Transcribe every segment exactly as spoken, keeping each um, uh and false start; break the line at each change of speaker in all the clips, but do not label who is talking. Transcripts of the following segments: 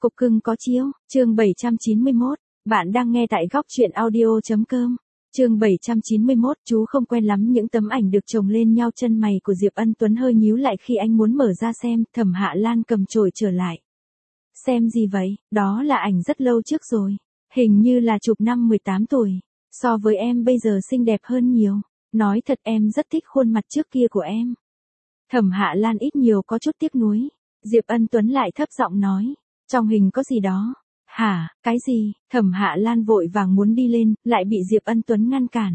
Cục cưng có chiếu, chương bảy trăm chín mươi mốt, bạn đang nghe tại góc truyện audio.com. Chương bảy trăm chín mươi mốt, chú không quen lắm những tấm ảnh được chồng lên nhau, chân mày của Diệp Ân Tuấn hơi nhíu lại khi anh muốn mở ra xem. Thẩm Hạ Lan cầm chổi trở lại. Xem gì vậy, đó là ảnh rất lâu trước rồi. Hình như là chụp năm mười tám tuổi. So với em bây giờ xinh đẹp hơn nhiều. Nói thật em rất thích khuôn mặt trước kia của em. Thẩm Hạ Lan ít nhiều có chút tiếc nuối. Diệp Ân Tuấn lại thấp giọng nói. Trong hình có gì đó. Hả, cái gì? Thẩm Hạ Lan vội vàng muốn đi lên, lại bị Diệp Ân Tuấn ngăn cản.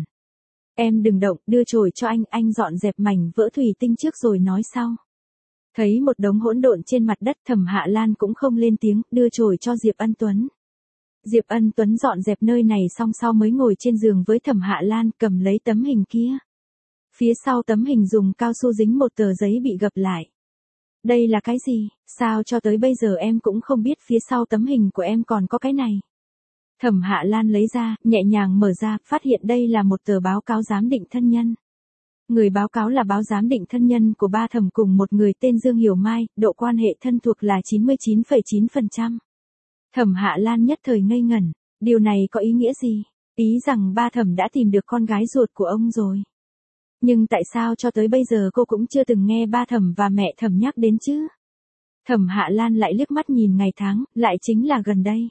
Em đừng động, đưa chổi cho anh, anh dọn dẹp mảnh vỡ thủy tinh trước rồi nói sau. Thấy một đống hỗn độn trên mặt đất, Thẩm Hạ Lan cũng không lên tiếng, đưa chổi cho Diệp Ân Tuấn. Diệp Ân Tuấn dọn dẹp nơi này xong sau mới ngồi trên giường với Thẩm Hạ Lan, cầm lấy tấm hình kia. Phía sau tấm hình dùng cao su dính một tờ giấy bị gập lại. Đây là cái gì? Sao cho tới bây giờ em cũng không biết phía sau tấm hình của em còn có cái này? Thẩm Hạ Lan lấy ra, nhẹ nhàng mở ra, phát hiện đây là một tờ báo cáo giám định thân nhân. Người báo cáo là báo giám định thân nhân của ba Thẩm cùng một người tên Dương Hiểu Mai, độ quan hệ thân thuộc là chín mươi chín phẩy chín phần trăm. Thẩm Hạ Lan nhất thời ngây ngẩn, điều này có ý nghĩa gì? Ý rằng ba Thẩm đã tìm được con gái ruột của ông rồi. Nhưng tại sao cho tới bây giờ cô cũng chưa từng nghe ba Thẩm và mẹ Thẩm nhắc đến chứ? Thẩm Hạ Lan lại liếc mắt nhìn ngày tháng, lại chính là gần đây.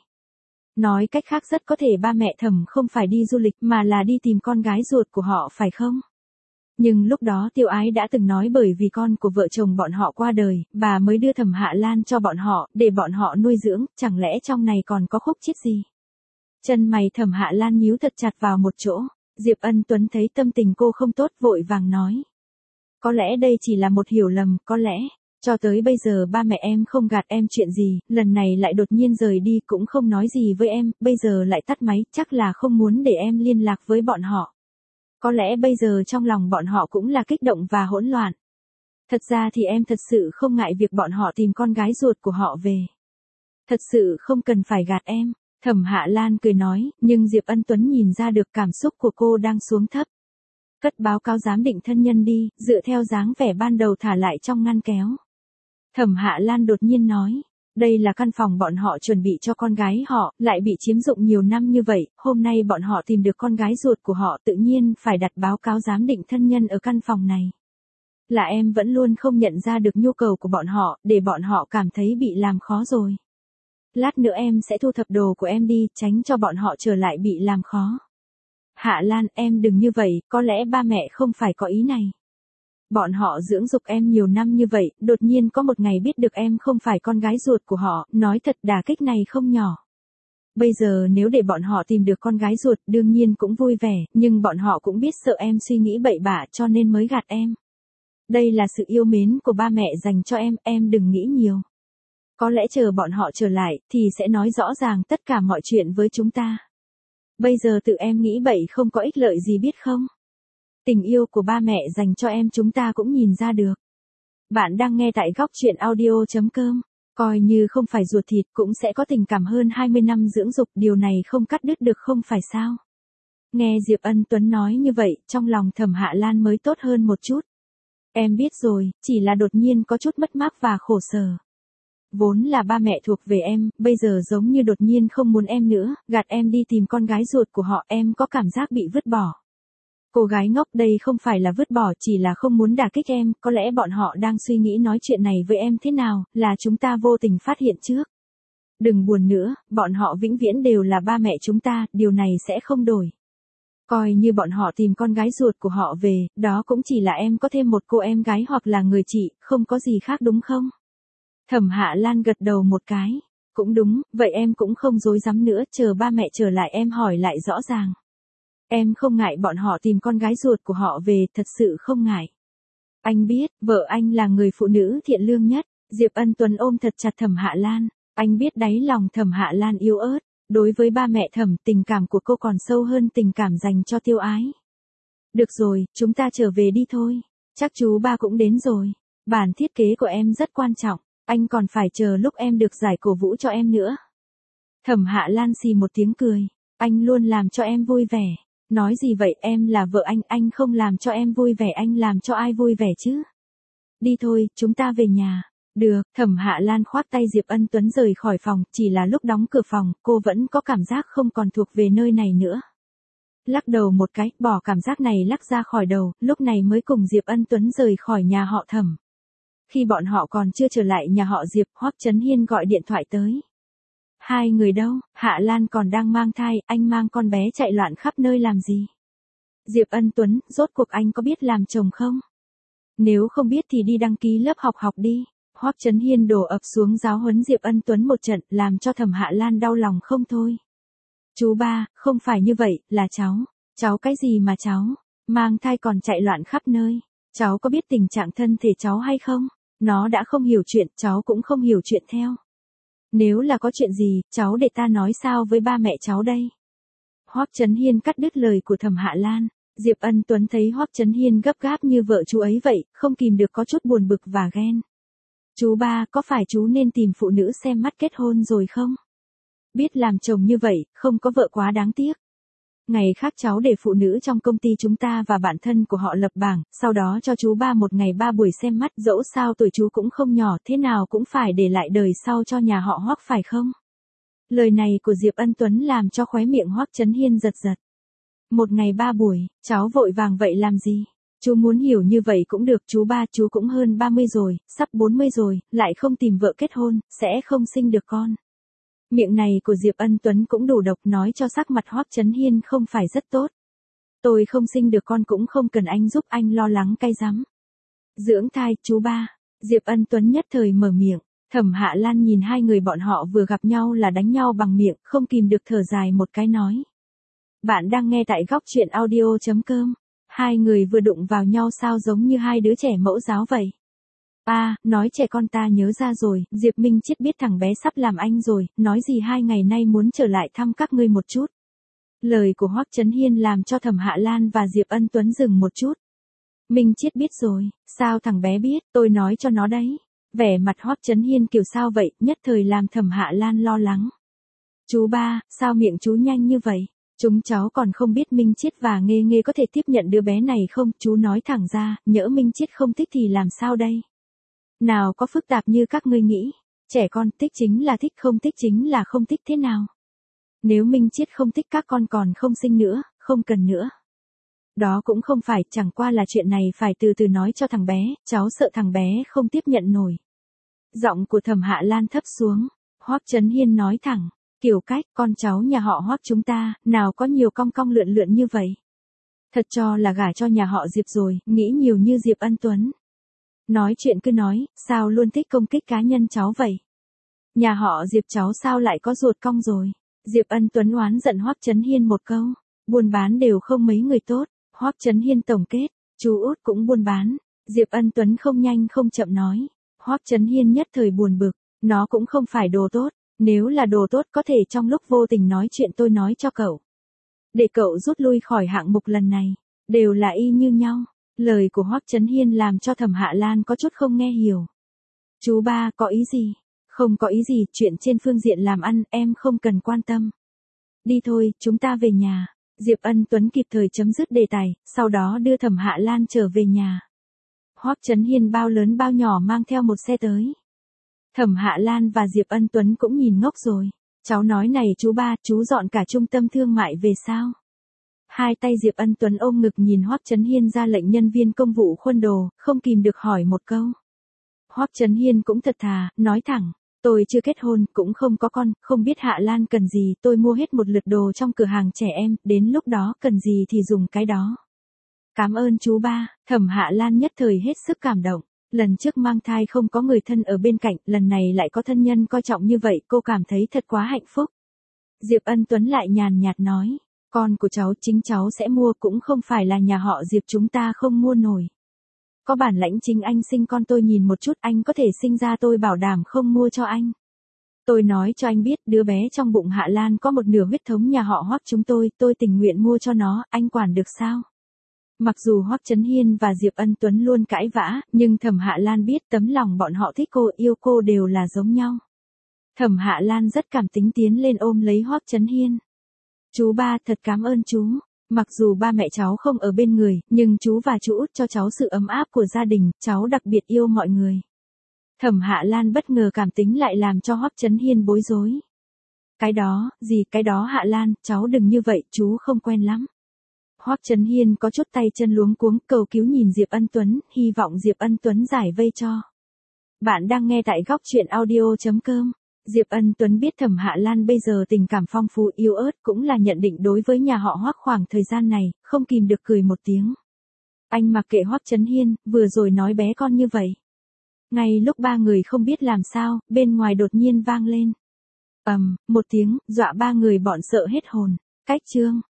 Nói cách khác rất có thể ba mẹ Thẩm không phải đi du lịch mà là đi tìm con gái ruột của họ phải không? Nhưng lúc đó Tiêu Ái đã từng nói bởi vì con của vợ chồng bọn họ qua đời, bà mới đưa Thẩm Hạ Lan cho bọn họ, để bọn họ nuôi dưỡng, chẳng lẽ trong này còn có khúc chiết gì? Chân mày Thẩm Hạ Lan nhíu thật chặt vào một chỗ. Diệp Ân Tuấn thấy tâm tình cô không tốt vội vàng nói. Có lẽ đây chỉ là một hiểu lầm, có lẽ, cho tới bây giờ ba mẹ em không gạt em chuyện gì, lần này lại đột nhiên rời đi cũng không nói gì với em, bây giờ lại tắt máy, chắc là không muốn để em liên lạc với bọn họ. Có lẽ bây giờ trong lòng bọn họ cũng là kích động và hỗn loạn. Thật ra thì em thật sự không ngại việc bọn họ tìm con gái ruột của họ về. Thật sự không cần phải gạt em. Thẩm Hạ Lan cười nói, nhưng Diệp Ân Tuấn nhìn ra được cảm xúc của cô đang xuống thấp. Cất báo cáo giám định thân nhân đi, dựa theo dáng vẻ ban đầu thả lại trong ngăn kéo. Thẩm Hạ Lan đột nhiên nói, đây là căn phòng bọn họ chuẩn bị cho con gái họ, lại bị chiếm dụng nhiều năm như vậy, hôm nay bọn họ tìm được con gái ruột của họ tự nhiên phải đặt báo cáo giám định thân nhân ở căn phòng này. Là em vẫn luôn không nhận ra được nhu cầu của bọn họ, để bọn họ cảm thấy bị làm khó rồi. Lát nữa em sẽ thu thập đồ của em đi, tránh cho bọn họ trở lại bị làm khó. Hạ Lan, em đừng như vậy, có lẽ ba mẹ không phải có ý này. Bọn họ dưỡng dục em nhiều năm như vậy, đột nhiên có một ngày biết được em không phải con gái ruột của họ, nói thật đả kích này không nhỏ. Bây giờ nếu để bọn họ tìm được con gái ruột, đương nhiên cũng vui vẻ, nhưng bọn họ cũng biết sợ em suy nghĩ bậy bạ cho nên mới gạt em. Đây là sự yêu mến của ba mẹ dành cho em, em đừng nghĩ nhiều. Có lẽ chờ bọn họ trở lại, thì sẽ nói rõ ràng tất cả mọi chuyện với chúng ta. Bây giờ tự em nghĩ bậy không có ích lợi gì biết không? Tình yêu của ba mẹ dành cho em chúng ta cũng nhìn ra được. Bạn đang nghe tại góc truyện audio.com. Coi như không phải ruột thịt cũng sẽ có tình cảm hơn hai mươi năm dưỡng dục, điều này không cắt đứt được không phải sao? Nghe Diệp Ân Tuấn nói như vậy, trong lòng Thẩm Hạ Lan mới tốt hơn một chút. Em biết rồi, chỉ là đột nhiên có chút mất mát và khổ sở. Vốn là ba mẹ thuộc về em, bây giờ giống như đột nhiên không muốn em nữa, gạt em đi tìm con gái ruột của họ, em có cảm giác bị vứt bỏ. Cô gái ngốc, đây không phải là vứt bỏ, chỉ là không muốn đả kích em, có lẽ bọn họ đang suy nghĩ nói chuyện này với em thế nào, là chúng ta vô tình phát hiện trước. Đừng buồn nữa, bọn họ vĩnh viễn đều là ba mẹ chúng ta, điều này sẽ không đổi. Coi như bọn họ tìm con gái ruột của họ về, đó cũng chỉ là em có thêm một cô em gái hoặc là người chị, không có gì khác đúng không? Thẩm Hạ Lan gật đầu một cái. Cũng đúng, vậy em cũng không dối dám nữa, chờ ba mẹ trở lại em hỏi lại rõ ràng. Em không ngại bọn họ tìm con gái ruột của họ về, thật sự không ngại. Anh biết, vợ anh là người phụ nữ thiện lương nhất. Diệp Ân Tuấn ôm thật chặt Thẩm Hạ Lan. Anh biết đáy lòng Thẩm Hạ Lan yếu ớt. Đối với ba mẹ Thẩm, tình cảm của cô còn sâu hơn tình cảm dành cho Tiêu Ái. Được rồi, chúng ta trở về đi thôi. Chắc chú ba cũng đến rồi. Bản thiết kế của em rất quan trọng. Anh còn phải chờ lúc em được giải cổ vũ cho em nữa. Thẩm Hạ Lan xì một tiếng cười. Anh luôn làm cho em vui vẻ. Nói gì vậy, em là vợ anh, anh không làm cho em vui vẻ anh làm cho ai vui vẻ chứ? Đi thôi, chúng ta về nhà. Được, Thẩm Hạ Lan khoác tay Diệp Ân Tuấn rời khỏi phòng, chỉ là lúc đóng cửa phòng, cô vẫn có cảm giác không còn thuộc về nơi này nữa. Lắc đầu một cái, bỏ cảm giác này lắc ra khỏi đầu, lúc này mới cùng Diệp Ân Tuấn rời khỏi nhà họ Thẩm. Khi bọn họ còn chưa trở lại nhà họ Diệp, Hoắc Chấn Hiên gọi điện thoại tới. Hai người đâu, Hạ Lan còn đang mang thai, anh mang con bé chạy loạn khắp nơi làm gì? Diệp Ân Tuấn, rốt cuộc anh có biết làm chồng không? Nếu không biết thì đi đăng ký lớp học học đi. Hoắc Chấn Hiên đổ ập xuống giáo huấn Diệp Ân Tuấn một trận, làm cho Thẩm Hạ Lan đau lòng không thôi. Chú ba, không phải như vậy, là cháu. Cháu cái gì mà cháu? Mang thai còn chạy loạn khắp nơi. Cháu có biết tình trạng thân thể cháu hay không? Nó đã không hiểu chuyện, cháu cũng không hiểu chuyện theo. Nếu là có chuyện gì, cháu để ta nói sao với ba mẹ cháu đây? Hoắc Chấn Hiên cắt đứt lời của Thẩm Hạ Lan. Diệp Ân Tuấn thấy Hoắc Chấn Hiên gấp gáp như vợ chú ấy vậy, không kìm được có chút buồn bực và ghen. Chú ba, có phải chú nên tìm phụ nữ xem mắt kết hôn rồi không? Biết làm chồng như vậy, không có vợ quá đáng tiếc. Ngày khác cháu để phụ nữ trong công ty chúng ta và bạn thân của họ lập bảng, sau đó cho chú ba một ngày ba buổi xem mắt, dẫu sao tuổi chú cũng không nhỏ, thế nào cũng phải để lại đời sau cho nhà họ Hoắc phải không? Lời này của Diệp Ân Tuấn làm cho khóe miệng Hoắc Chấn Hiên giật giật. Một ngày ba buổi, cháu vội vàng vậy làm gì? Chú muốn hiểu như vậy cũng được, chú ba, chú cũng hơn ba mươi rồi, sắp bốn mươi rồi, lại không tìm vợ kết hôn, sẽ không sinh được con. Miệng này của Diệp Ân Tuấn cũng đủ độc, nói cho sắc mặt Hoắc Chấn Hiên không phải rất tốt. Tôi không sinh được con cũng không cần anh giúp, anh lo lắng cay rắm. Dưỡng thai, chú ba. Diệp Ân Tuấn nhất thời mở miệng. Thẩm Hạ Lan nhìn hai người bọn họ vừa gặp nhau là đánh nhau bằng miệng, không kìm được thở dài một cái nói. Bạn đang nghe tại góc truyện audio chấm com. Hai người vừa đụng vào nhau sao giống như hai đứa trẻ mẫu giáo vậy? À, nói trẻ con ta nhớ ra rồi, Diệp Minh Chiết biết thằng bé sắp làm anh rồi, nói gì hai ngày nay muốn trở lại thăm các ngươi một chút. Lời của Hoắc Chấn Hiên làm cho Thẩm Hạ Lan và Diệp Ân Tuấn dừng một chút. Minh Chiết biết rồi, sao thằng bé biết, tôi nói cho nó đấy. Vẻ mặt Hoắc Chấn Hiên kiểu sao vậy, nhất thời làm Thẩm Hạ Lan lo lắng. Chú ba, sao miệng chú nhanh như vậy? Chúng cháu còn không biết Minh Chiết và Nghê Nghê có thể tiếp nhận đứa bé này không, chú nói thẳng ra, nhỡ Minh Chiết không thích thì làm sao đây? Nào có phức tạp như các ngươi nghĩ, trẻ con thích chính là thích, không thích chính là không thích thế nào. Nếu Minh Chiết không thích các con còn không sinh nữa, không cần nữa. Đó cũng không phải, chẳng qua là chuyện này phải từ từ nói cho thằng bé, cháu sợ thằng bé không tiếp nhận nổi. Giọng của Thẩm Hạ Lan thấp xuống, Hoắc Chấn Hiên nói thẳng, kiểu cách, con cháu nhà họ Hoắc chúng ta, nào có nhiều cong cong lượn lượn như vậy. Thật cho là gả cho nhà họ Diệp rồi, nghĩ nhiều như Diệp Ân Tuấn. Nói chuyện cứ nói, sao luôn thích công kích cá nhân cháu vậy? Nhà họ Diệp cháu sao lại có ruột cong rồi? Diệp Ân Tuấn oán giận Hoắc Chấn Hiên một câu, buôn bán đều không mấy người tốt. Hoắc Chấn Hiên tổng kết, chú út cũng buôn bán. Diệp Ân Tuấn không nhanh không chậm nói. Hoắc Chấn Hiên nhất thời buồn bực, nó cũng không phải đồ tốt, nếu là đồ tốt có thể trong lúc vô tình nói chuyện tôi nói cho cậu. Để cậu rút lui khỏi hạng mục lần này, đều là y như nhau. Lời của Hoắc Chấn Hiên làm cho Thẩm Hạ Lan có chút không nghe hiểu. Chú ba, có ý gì? Không có ý gì, chuyện trên phương diện làm ăn, em không cần quan tâm. Đi thôi, chúng ta về nhà. Diệp Ân Tuấn kịp thời chấm dứt đề tài, sau đó đưa Thẩm Hạ Lan trở về nhà. Hoắc Chấn Hiên bao lớn bao nhỏ mang theo một xe tới. Thẩm Hạ Lan và Diệp Ân Tuấn cũng nhìn ngốc rồi. Cháu nói này chú ba, chú dọn cả trung tâm thương mại về sao? Hai tay Diệp Ân Tuấn ôm ngực nhìn Hoắc Chấn Hiên ra lệnh nhân viên công vụ khuôn đồ, không kìm được hỏi một câu. Hoắc Chấn Hiên cũng thật thà, nói thẳng, tôi chưa kết hôn, cũng không có con, không biết Hạ Lan cần gì, tôi mua hết một lượt đồ trong cửa hàng trẻ em, đến lúc đó cần gì thì dùng cái đó. Cảm ơn chú ba. Thẩm Hạ Lan nhất thời hết sức cảm động. Lần trước mang thai không có người thân ở bên cạnh, lần này lại có thân nhân coi trọng như vậy, cô cảm thấy thật quá hạnh phúc. Diệp Ân Tuấn lại nhàn nhạt nói, con của cháu chính cháu sẽ mua, cũng không phải là nhà họ Diệp chúng ta không mua nổi. Có bản lãnh chính anh sinh con tôi nhìn một chút, anh có thể sinh ra tôi bảo đảm không mua cho anh. Tôi nói cho anh biết, đứa bé trong bụng Hạ Lan có một nửa huyết thống nhà họ Hoắc chúng tôi, tôi tình nguyện mua cho nó, anh quản được sao? Mặc dù Hoắc Chấn Hiên và Diệp Ân Tuấn luôn cãi vã, nhưng Thẩm Hạ Lan biết tấm lòng bọn họ thích cô, yêu cô đều là giống nhau. Thẩm Hạ Lan rất cảm tính tiến lên ôm lấy Hoắc Chấn Hiên. Chú ba, thật cảm ơn chú. Mặc dù ba mẹ cháu không ở bên người, nhưng chú và chú út cho cháu sự ấm áp của gia đình, cháu đặc biệt yêu mọi người. Thẩm Hạ Lan bất ngờ cảm tính lại làm cho Hoắc Chấn Hiên bối rối. Cái đó, gì cái đó Hạ Lan, cháu đừng như vậy, chú không quen lắm. Hoắc Chấn Hiên có chút tay chân luống cuống, cầu cứu nhìn Diệp Ân Tuấn, hy vọng Diệp Ân Tuấn giải vây cho. Bạn đang nghe tại góc truyện audio.com. Diệp Ân Tuấn biết Thẩm Hạ Lan bây giờ tình cảm phong phú yếu ớt cũng là nhận định đối với nhà họ Hoắc khoảng thời gian này, không kìm được cười một tiếng. Anh mặc kệ Hoắc Chấn Hiên, vừa rồi nói bé con như vậy. Ngay lúc ba người không biết làm sao, bên ngoài đột nhiên vang lên. Ầm, um, một tiếng, dọa ba người bọn sợ hết hồn. Cách chương